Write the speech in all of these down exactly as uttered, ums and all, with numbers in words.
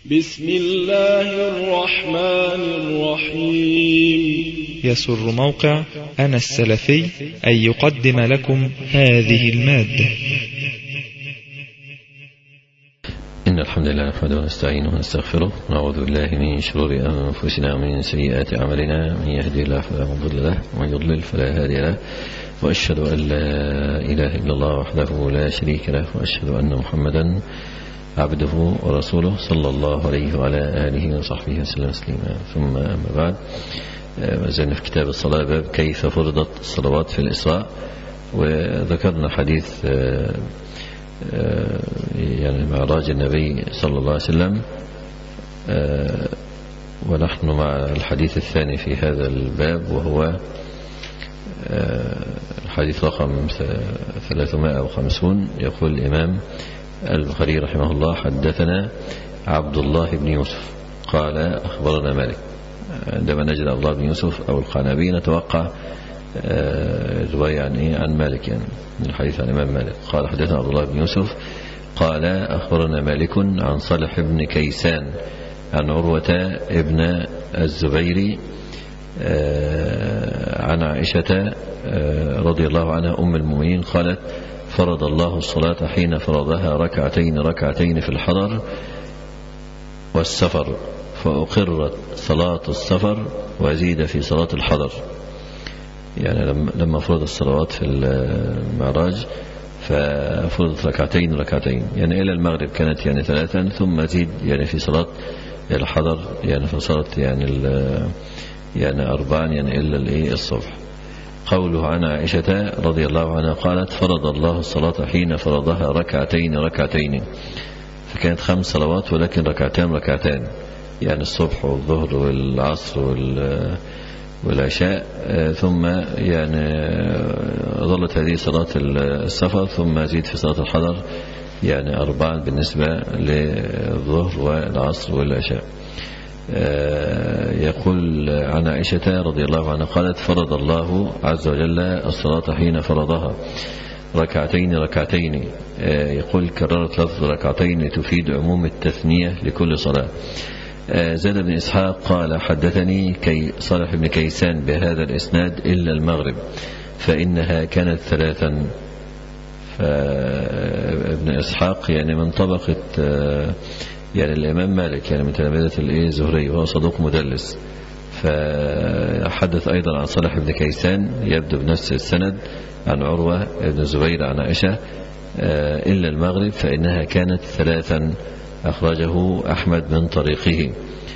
بسم الله الرحمن الرحيم. يسر موقع أنا السلفي أن يقدم لكم هذه المادة. إن الحمد لله نحمده ونستعينه ونستغفره ونعوذ بالله من شرور أنفسنا ومن سيئات أعمالنا، من يهدي الله فلا مضل له ومن يضلل فلا هادي له، وأشهد أن لا إله إلا الله وحده لا شريك له، وأشهد أن محمدا عبده ورسوله صلى الله عليه وعلى آله وصحبه وسلم تسليما. ثم أما بعد، ما زلنا في كتاب الصلاة، باب كيف فرضت الصلوات في الإسراء، وذكرنا حديث يعني معراج النبي صلى الله عليه وسلم، ونحن مع الحديث الثاني في هذا الباب، وهو الحديث رقم ثلاثمائة وخمسين. يقول الإمام البخاري رحمه الله: حدثنا عبد الله بن يوسف قال أخبرنا مالك. عندما نجد عبد الله بن يوسف أو القعنبي نتوقع رواية عن إيه؟ عن مالك، يعني من الحديث عن الإمام مالك. قال حدثنا عبد الله بن يوسف قال أخبرنا مالك عن صالح بن كيسان عن عروة ابن الزبير عن عائشة رضي الله عنها أم المؤمنين قالت: فرض الله الصلاة حين فرضها ركعتين ركعتين في الحضر والسفر، فأقرت صلاة السفر وزيد في صلاة الحضر. يعني لما فرض الصلوات في المعراج ففرضت ركعتين ركعتين، يعني إلى المغرب كانت يعني ثلاثا، ثم زيد يعني في صلاة الحضر يعني فصارت يعني يعني أربعا، يعني إلا الإيه الصبح. قوله عن عائشة رضي الله عنها قالت: فرض الله الصلاة حين فرضها ركعتين ركعتين، فكانت خمس صلوات ولكن ركعتين ركعتان، يعني الصبح والظهر والعصر والعشاء، ثم يعني ظلت هذه صلاة السفر، ثم زيد في صلاة الحضر يعني أربعا بالنسبة للظهر والعصر والعشاء. يقول عن عائشة رضي الله عنها قالت: فرض الله عز وجل الصلاة حين فرضها ركعتين ركعتين. يقول كررت لفظ ركعتين تفيد عموم التثنية لكل صلاة. زاد بن إسحاق قال: حدثني كي صالح بن كيسان بهذا الإسناد إلا المغرب فإنها كانت ثلاثا. فابن إسحاق يعني من طبقة يعني الإمام مالك، يعني من تلامذة الزهري، وهو صدوق مدلس. فحدث أيضا عن صالح بن كيسان يبدو بنفس السند عن عروة بن الزبير عن عائشة إلا المغرب فإنها كانت ثلاثا، أخرجه أحمد من طريقه.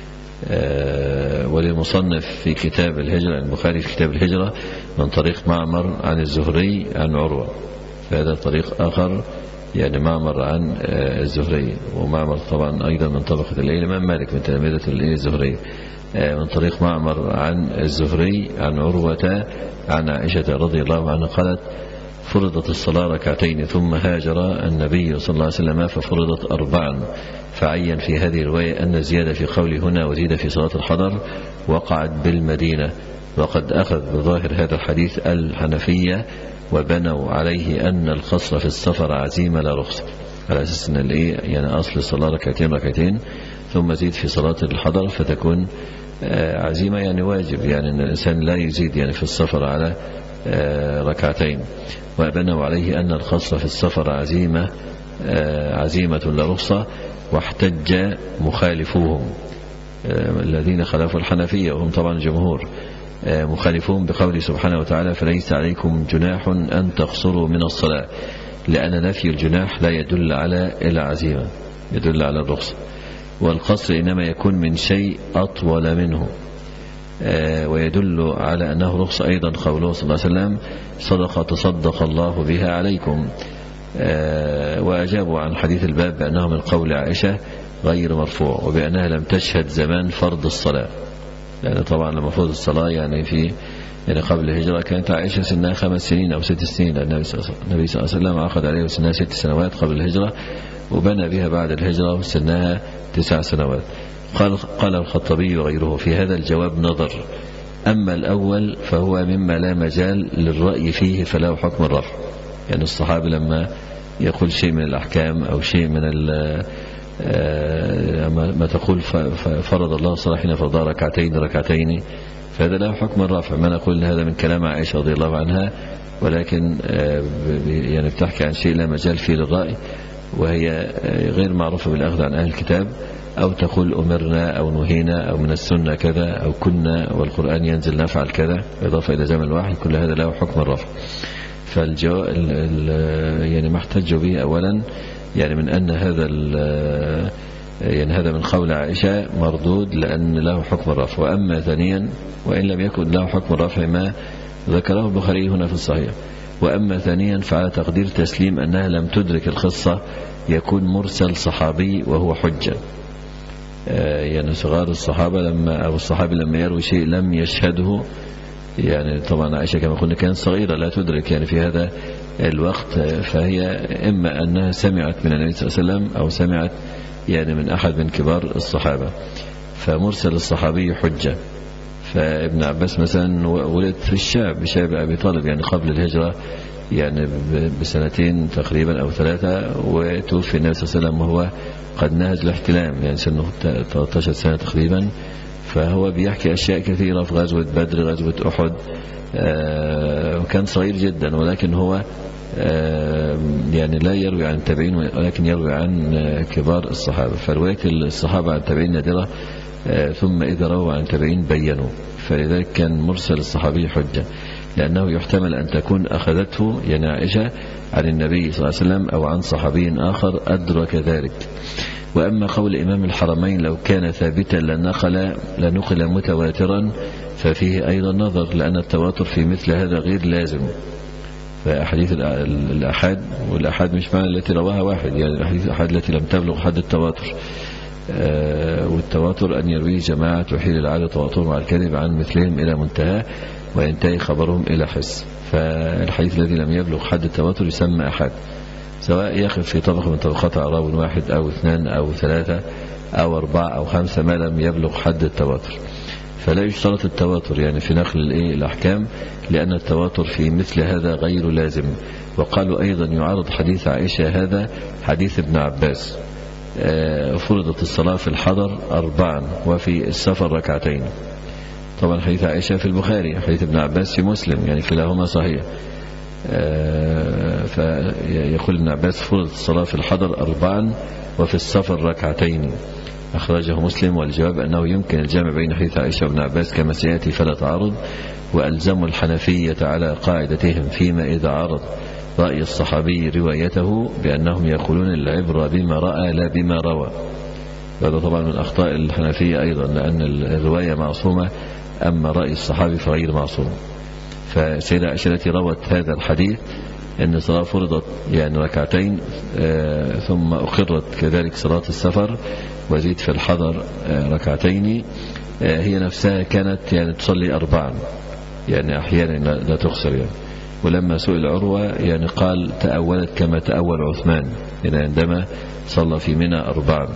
وللمصنف في كتاب الهجرة، البخاري في كتاب الهجرة، من طريق معمر عن الزهري عن عروة، فهذا طريق آخر يعني معمر عن الزهري، ومعمر طبعا أيضا من طبقة الإمام مالك من تلامذة الزهري، من طريق معمر عن الزهري عن عروة عن عائشة رضي الله عنها قالت: فرضت الصلاة ركعتين ثم هاجر النبي صلى الله عليه وسلم ففرضت أربعا. فعين في هذه الرواية أن الزيادة في قول هنا وزيد في صلاة الحضر وقعت بالمدينة، وقد أخذ بظاهر هذا الحديث الحنفية وبنوا عليه أن القصر في السفر عزيمة لا رخصة، على أساس أن الإيه يعني أصل الصلاة ركعتين ركعتين ثم زيد في صلاة الحضر فتكون عزيمة، يعني واجب، يعني أن الإنسان لا يزيد يعني في السفر على ركعتين. وبنوا عليه أن القصر في السفر عزيمة عزيمة لا رخصة. واحتج مخالفوهم الذين خالفوا الحنفية وهم طبعا جمهور، مخالفون بقوله سبحانه وتعالى: فليس عليكم جناح أن تقصروا من الصلاة، لأن نفي الجناح لا يدل على العزيمة، يدل على الرخصة، والقصر إنما يكون من شيء أطول منه. ويدل على أنه رخصة أيضا قوله صلى الله عليه وسلم: صدقة تصدق الله بها عليكم. وأجابوا عن حديث الباب بأنه من قول عائشة غير مرفوع، وبأنها لم تشهد زمان فرض الصلاة، يعني طبعا لما فرض الصلاة يعني في يعني قبل الهجرة كانت عائشة سنها خمس سنين أو ست سنين، لأن النبي صلى الله عليه وسلم عقد عليه سنها ست سنوات قبل الهجرة، وبنى بها بعد الهجرة وسنها تسع سنوات. قال قال الخطبي وغيره في هذا الجواب نظر. أما الأول فهو مما لا مجال للرأي فيه فله حكم الرفع، يعني الصحابي لما يقول شيء من الأحكام أو شيء من ما تقول فرض الله الصلاة حين فرضها ركعتين ركعتين، فهذا له حكم الرفع. ما نقول هذا من كلام عائشة رضي الله عنها، ولكن يعني بتحكي عن شيء لا مجال فيه للرأي، وهي غير معروفة بالأخذ عن أهل الكتاب، أو تقول أمرنا أو نهينا أو من السنة كذا أو كنا والقرآن ينزل نفعل كذا إضافة إلى زمن واحد، كل هذا له حكم الرفع. فالجواب يعني ما احتجوا به أولا يعني من أن هذا يعني هذا من قول عائشة مردود لأن له حكم الرفع. وأما ثانيا وإن لم يكن له حكم الرفع ما ذكره البخاري هنا في الصحيح، وأما ثانيا فعلى تقدير تسليم أنها لم تدرك القصة يكون مرسل صحابي وهو حجة. يعني صغار الصحابة لما أو الصحابي لما يروي شيء لم يشهده، يعني طبعا عائشة كما قلنا كانت صغيرة لا تدرك يعني في هذا الوقت، فهي إما أنها سمعت من النبي صلى الله عليه وسلم أو سمعت يعني من أحد من كبار الصحابة، فمرسل الصحابي حجة. فابن عباس مثلا ولد في الشعب بشعب أبي طالب يعني قبل الهجرة يعني بسنتين تقريبا أو ثلاثة، وتوفي النبي صلى الله عليه وسلم وهو قد نهج الاحتلام يعني سنه ثلاثة عشر سنة تقريبا. فهو بيحكي أشياء كثيرة في غزوة بدر غزوة أحد، وكان صغير جدا، ولكن هو يعني لا يروي عن التابعين ولكن يروي عن كبار الصحابة. فرواية الصحابة عن التابعين نادرة، ثم إذا رووا عن التابعين بينوا، فلذلك كان مرسل الصحابي حجة، لأنه يحتمل أن تكون أخذته يعني عائشة عن النبي صلى الله عليه وسلم أو عن صحابي آخر أدرك ذلك. وأما قول إمام الحرمين لو كان ثابتا لنقل لنقل متواترا ففيه أيضا نظر، لأن التواتر في مثل هذا غير لازم. فأحاديث الأحاد والأحاد مش معنى التي رواها واحد، يعني الأحاديث الأحاد التي لم تبلغ حد التواتر، والتواتر أن يرويه جماعة تحيل العادة تواتر مع الكذب عن مثلهم إلى منتهى وينتهي خبرهم إلى حس. فالحديث الذي لم يبلغ حد التواتر يسمى أحاد، سواء يقف في طبقة من طبقات أعراب واحد أو اثنان أو ثلاثة أو أربعة أو خمسة ما لم يبلغ حد التواتر. فلا يشترط التواتر يعني في نقل الأحكام، لأن التواتر في مثل هذا غير لازم. وقالوا أيضا يعارض حديث عائشة هذا حديث ابن عباس فرضت الصلاة في الحضر أربعا وفي السفر ركعتين. طبعا حديث عائشة في البخاري، حديث ابن عباس في مسلم، يعني كلاهما صحيح. فيقول ابن عباس فرضت الصلاة في الحضر أربعا وفي السفر ركعتين، أخرجه مسلم. والجواب أنه يمكن الجمع بين حديث عائشة وابن عباس كما سيأتي فلا تعارض. وألزموا الحنفية على قاعدتهم فيما إذا عرض رأي الصحابي روايته بأنهم يقولون العبرة بما رأى لا بما روى. هذا طبعا من أخطاء الحنفية أيضا، لأن الرواية معصومة أما رأي الصحابي فغير معصوم. فسيدة عائشة التي روت هذا الحديث أن الصلاة فرضت يعني ركعتين ثم أقرت كذلك صلاة السفر وزيد في الحضر ركعتين، هي نفسها كانت يعني تصلي أربعا يعني أحيانا لا تخسر يعني. ولما سئل عروة يعني قال تأولت كما تأول عثمان يعني عندما صلى في منى أربعا.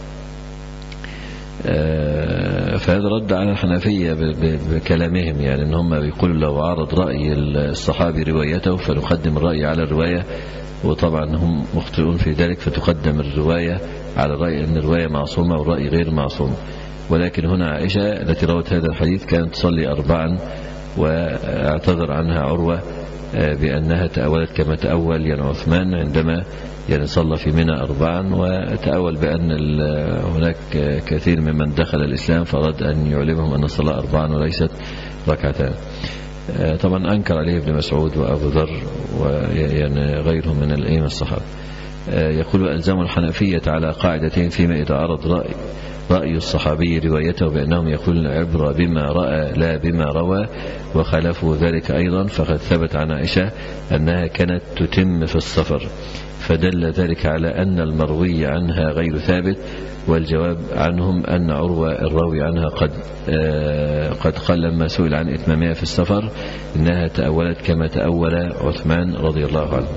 فهذا رد على الحنفية بكلامهم، يعني ان هم بيقولوا لو عرض رأي الصحابي روايته فنقدم الرأي على الرواية، وطبعا هم مخطئون في ذلك، فتقدم الرواية على الرأي ان الرواية معصومة والرأي غير معصوم. ولكن هنا عائشة التي روت هذا الحديث كانت تصلي أربعا، واعتذر عنها عروة بأنها تأولت كما تأول يعني عثمان عندما يعني صلى في منى أربعا، وتأول بأن هناك كثير ممن دخل الإسلام فأراد أن يعلمهم أن الصلاة أربعا وليست ركعتان. طبعا أنكر عليه ابن مسعود وأبو ذر ويعني غيرهم من الأئمة الصحابة. يقول ألزموا الحنفية على قاعدتين فيما إذا عرض رأي رأي الصحابي روايته بأنهم يقولون عبرة بما رأى لا بما روى، وخالفوا ذلك أيضا فقد ثبت عن عائشة أنها كانت تتم في السفر، فدل ذلك على أن المروي عنها غير ثابت. والجواب عنهم أن عروة الراوي عنها قد قد قال لما سئل عن إتمامها في السفر إنها تأولت كما تأول عثمان رضي الله عنه.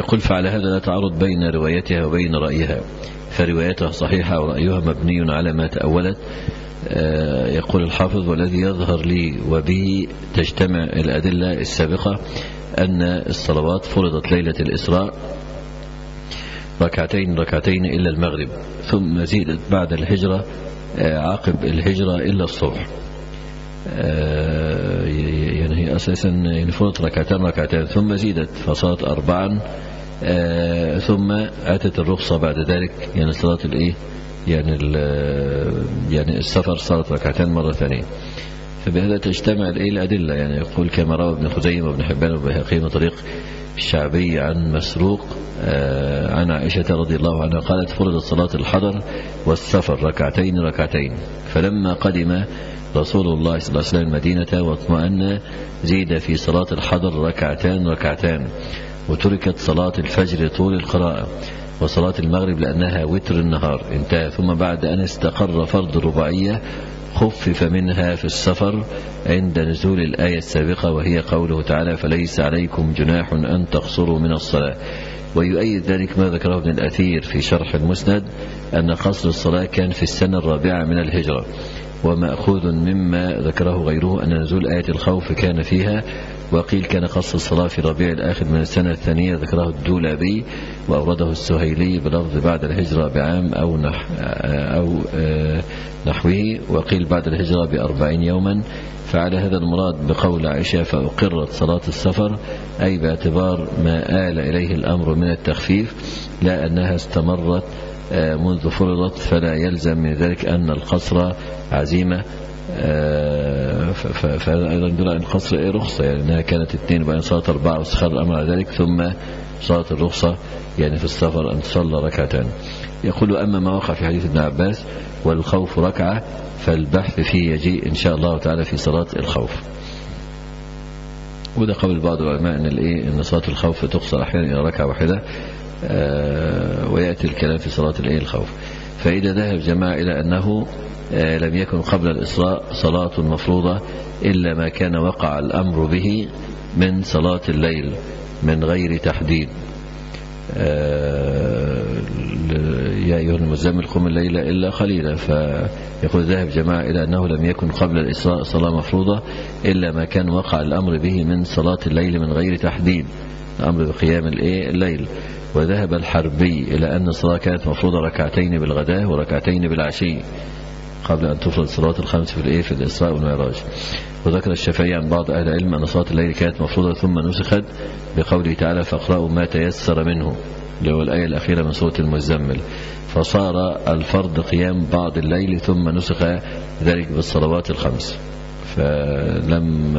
يقول فعلى هذا لا تعارض بين روايتها وبين رأيها، فروايتها صحيحة ورأيها مبني على ما تأولت. يقول الحافظ والذي يظهر لي وبه تجتمع الأدلة السابقة أن الصلوات فرضت ليلة الإسراء ركعتين ركعتين إلا المغرب، ثم زيدت بعد الهجرة عقب الهجرة إلا الصبح. يعني هي أساسا يعني فرضت ركعتين ركعتين ثم زيدت فصارت أربعا، ثم أتت الرخصة بعد ذلك يعني صلاة الإيه يعني يعني السفر صارت ركعتين مرة ثانية. فبهذا تجتمع الأدلة. يعني يقول كما روى ابن خزيمة وابن حبان والبيهقي من طريق الشعبي عن مسروق عن عائشة رضي الله عنها قالت فرضت صلاة الحضر والسفر ركعتين ركعتين، فلما قدم رسول الله صلى الله عليه وسلم المدينة واطمأن زيد في صلاة الحضر ركعتان ركعتان، وتركت صلاة الفجر طول القراءة وصلاة المغرب لأنها وتر النهار انتهى. ثم بعد أن استقر فرض الرباعية خفف منها في السفر عند نزول الآية السابقة وهي قوله تعالى فليس عليكم جناح أن تقصروا من الصلاة. ويؤيد ذلك ما ذكره ابن الأثير في شرح المسند أن قصر الصلاة كان في السنة الرابعة من الهجرة، ومأخوذ مما ذكره غيره أن نزول آية الخوف كان فيها. وقيل كان قصر الصلاة في ربيع الآخر من السنة الثانية، ذكره الدولابي وأورده السهيلي بلفظ بعد الهجرة بعام أو, نح أو نحوه، وقيل بعد الهجرة بأربعين يوما. فعلى هذا المراد بقول عائشة فأقرت صلاة السفر أي باعتبار ما آل إليه الأمر من التخفيف، لا أنها استمرت منذ فرضت، فلا يلزم من ذلك أن القصر عزيمة. فهذا أيضا يدل على القصر إيه رخصة، يعني أنها كانت اثنين وبعدين صلاة أربعة واستخر الأمر على ذلك، ثم صلاة الرخصة يعني في السفر أن تصلى ركعتان. يقول أما ما وقع في حديث ابن عباس والخوف ركعة فالبحث فيه يجيء إن شاء الله تعالى في صلاة الخوف. وده قول بعض العلماء أن الإيه أن صلاة الخوف تقصر أحيانا إلى ركعة واحدة، ويأتي الكلام في صلاة الإيه الخوف. فإذا ذهب جماعة إلى أنه لم يكن قبل الإسراء صلاة مفروضة إلا ما كان وقع الأمر به من صلاة الليل من غير تحديد، يا أيها المزمل قم الليل إلا قليلا. فيقول ذهب جماعة إلى أنه لم يكن قبل الإسراء صلاة مفروضة إلا ما كان وقع الأمر به من صلاة الليل من غير تحديد، الأمر بقيام الليل. وذهب الحربي إلى أن الصلاة كانت مفروضة ركعتين بالغداء وركعتين بالعشي قبل أن تفرض صلاة الخمس في الإيه في الإسراء والمعراج. وذكر الشافعي عن بعض أهل العلم أن صلاة الليل كانت مفروضة ثم نسخت بقوله تعالى فاقرأوا ما تيسر منه، اللي هو الآية الأخيرة من سورة المزمل، فصار الفرض قيام بعض الليل ثم نسخ ذلك بالصلوات الخمس. فلم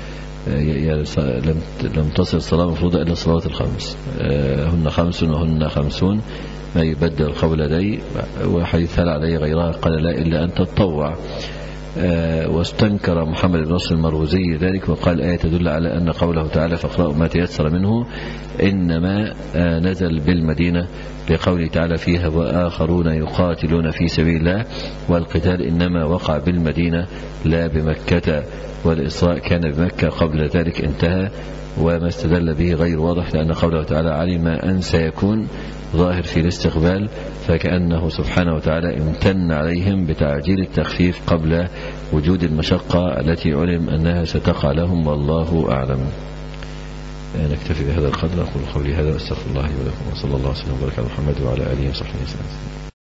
لم لم تصل الصلاة مفروضة إلا الصلوات الخمس، هن خمس وهن خمسون ما يبدل القول لدي، وحديث هل علي غيرها قال لا إلا أن تتطوع. واستنكر محمد بن نصر المروزي ذلك وقال آية تدل على أن قوله تعالى فاقرأوا ما تيسر منه إنما نزل بالمدينة لقوله تعالى فيها وآخرون يقاتلون في سبيل الله، والقتال إنما وقع بالمدينة لا بمكة، والإسراء كان بمكة قبل ذلك انتهى. وما استدل به غير واضح لأن قوله تعالى علم أن سيكون ظاهر في الاستقبال، فكأنه سبحانه وتعالى امتن عليهم بتعجيل التخفيف قبل وجود المشقة التي علم أنها ستقع لهم، والله أعلم. نكتفي بهذا القدر. أقول قولي هذا واستغفر الله ولكم، وصلى الله وسلم وبارك على محمد وعلى آله وصحبه وسلم.